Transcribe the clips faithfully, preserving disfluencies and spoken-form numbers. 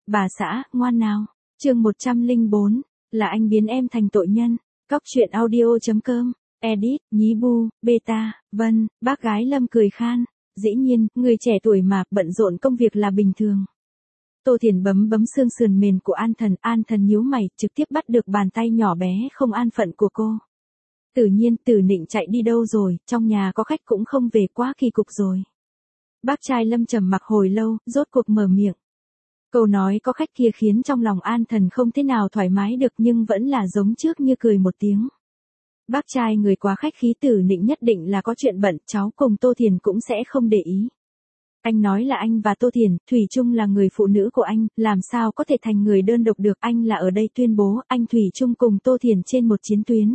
Bà xã, ngoan nào. Chương một trăm lẻ bốn, là anh biến em thành tội nhân. Cóc truyện audio chấm com, edit, nhí bu, beta, vân, bác gái Lâm cười khan. Dĩ nhiên, người trẻ tuổi mà, bận rộn công việc là bình thường. Tô Thiền bấm bấm xương sườn mềm của An Thần, An Thần nhíu mày, trực tiếp bắt được bàn tay nhỏ bé không an phận của cô. Tự nhiên, Tử Nịnh chạy đi đâu rồi, trong nhà có khách cũng không về, quá kỳ cục rồi. Bác trai Lâm trầm mặc hồi lâu, rốt cuộc mở miệng. Câu nói có khách kia khiến trong lòng An Thần không thế nào thoải mái được, nhưng vẫn là giống trước như cười một tiếng. Bác trai người quá khách khí, Tử Nịnh nhất định là có chuyện bận, cháu cùng Tô Thiền cũng sẽ không để ý. Anh nói là anh và Tô Thiền, Thủy chung là người phụ nữ của anh, làm sao có thể thành người đơn độc được, anh là ở đây tuyên bố, anh Thủy chung cùng Tô Thiền trên một chiến tuyến.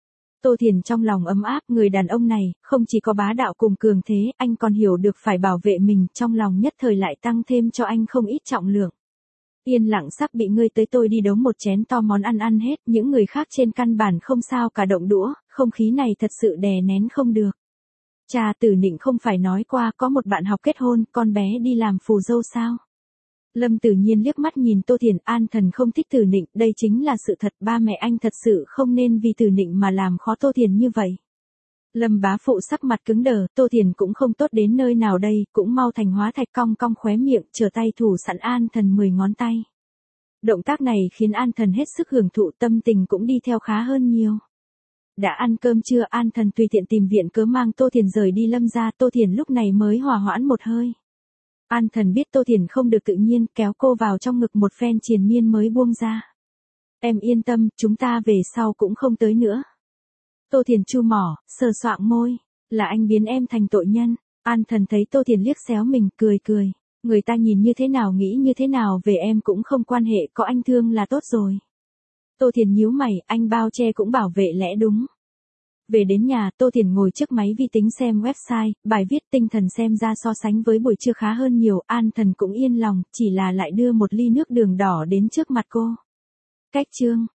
Tô Thiền trong lòng ấm áp, người đàn ông này, không chỉ có bá đạo cùng cường thế, anh còn hiểu được phải bảo vệ mình, trong lòng nhất thời lại tăng thêm cho anh không ít trọng lượng. Yên lặng sắp bị ngươi tới tôi đi đấu một chén to món ăn ăn hết, những người khác trên căn bản không sao cả động đũa, không khí này thật sự đè nén không được. Cha, Tử Nịnh không phải nói qua có một bạn học kết hôn, con bé đi làm phù dâu sao? Lâm Tử Nhiên liếc mắt nhìn Tô Thiền, An Thần không thích Tử Nịnh, đây chính là sự thật, ba mẹ anh thật sự không nên vì Tử Nịnh mà làm khó Tô Thiền như vậy. Lâm bá phụ sắc mặt cứng đờ, Tô Thiền cũng không tốt đến nơi nào đây, cũng mau thành hóa thạch, cong cong khóe miệng, trở tay thủ sẵn An Thần mười ngón tay. Động tác này khiến An Thần hết sức hưởng thụ, tâm tình cũng đi theo khá hơn nhiều. Đã ăn cơm chưa? An Thần tùy tiện tìm viện cớ mang Tô Thiền rời đi Lâm ra, Tô Thiền lúc này mới hòa hoãn một hơi. An Thần biết Tô Thiền không được tự nhiên, kéo cô vào trong ngực một phen triền miên mới buông ra. Em yên tâm, chúng ta về sau cũng không tới nữa. Tô Thiền chu mỏ, sờ soạng môi, là anh biến em thành tội nhân. An Thần thấy Tô Thiền liếc xéo mình, cười cười. Người ta nhìn như thế nào nghĩ như thế nào về em cũng không quan hệ, có anh thương là tốt rồi. Tô Thiền nhíu mày, anh bao che cũng bảo vệ lẽ đúng. Về đến nhà, Tô Thiền ngồi trước máy vi tính xem website, bài viết tinh thần xem ra so sánh với buổi trưa khá hơn nhiều, An Thần cũng yên lòng, chỉ là lại đưa một ly nước đường đỏ đến trước mặt cô. Cách chương,